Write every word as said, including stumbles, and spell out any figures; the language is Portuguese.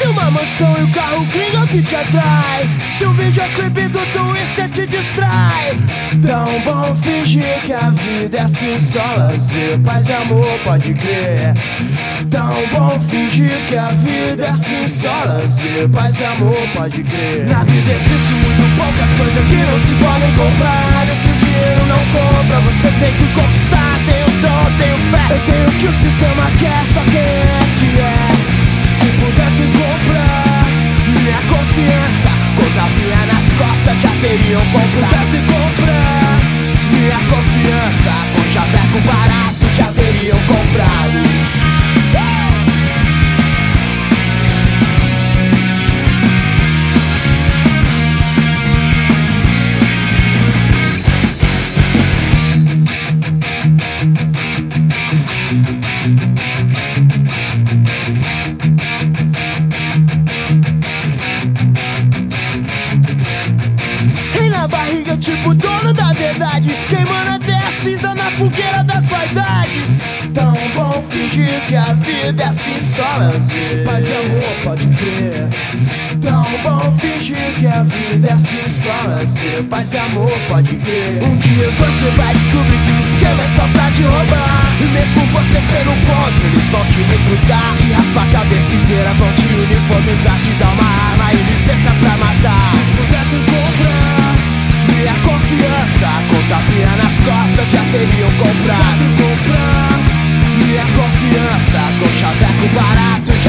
Se uma mansão e um carro gringo que te atrai, se um videoclipe do Twister te distrai, tão bom fingir que a vida é assim, só lazer, paz e amor, pode crer. Tão bom fingir que a vida é assim, só lazer, paz e amor, pode crer. Na vida existe muito poucas coisas que não se podem comprar, o que o dinheiro não compra, você tem que conquistar. Tenho dom, tenho fé, eu tenho o que o sistema quer, só quem é que é. Se pudesse comprar minha confiança, com tapinha nas costas já teriam comprado. Se pudesse comprar minha confiança, com chaveco barato já teriam comprado. Tipo dono da verdade, queimando até a cinza na fogueira das vaidades. Tão bom fingir que a vida é assim, só lazer, paz e amor, pode crer. Tão bom fingir que a vida é assim, só lazer, paz e amor, pode crer. Um dia você vai descobrir que o esquema é só pra te roubar, e mesmo você sendo contra, eles vão te recrutar. Te raspar a cabeça inteira, vão te uniformizar, te dar uma arma e licença pra matar. Se pudesse comprar minha confiança, com tapinha nas costas já teriam comprado. Se comprar minha confiança, com chaveco barato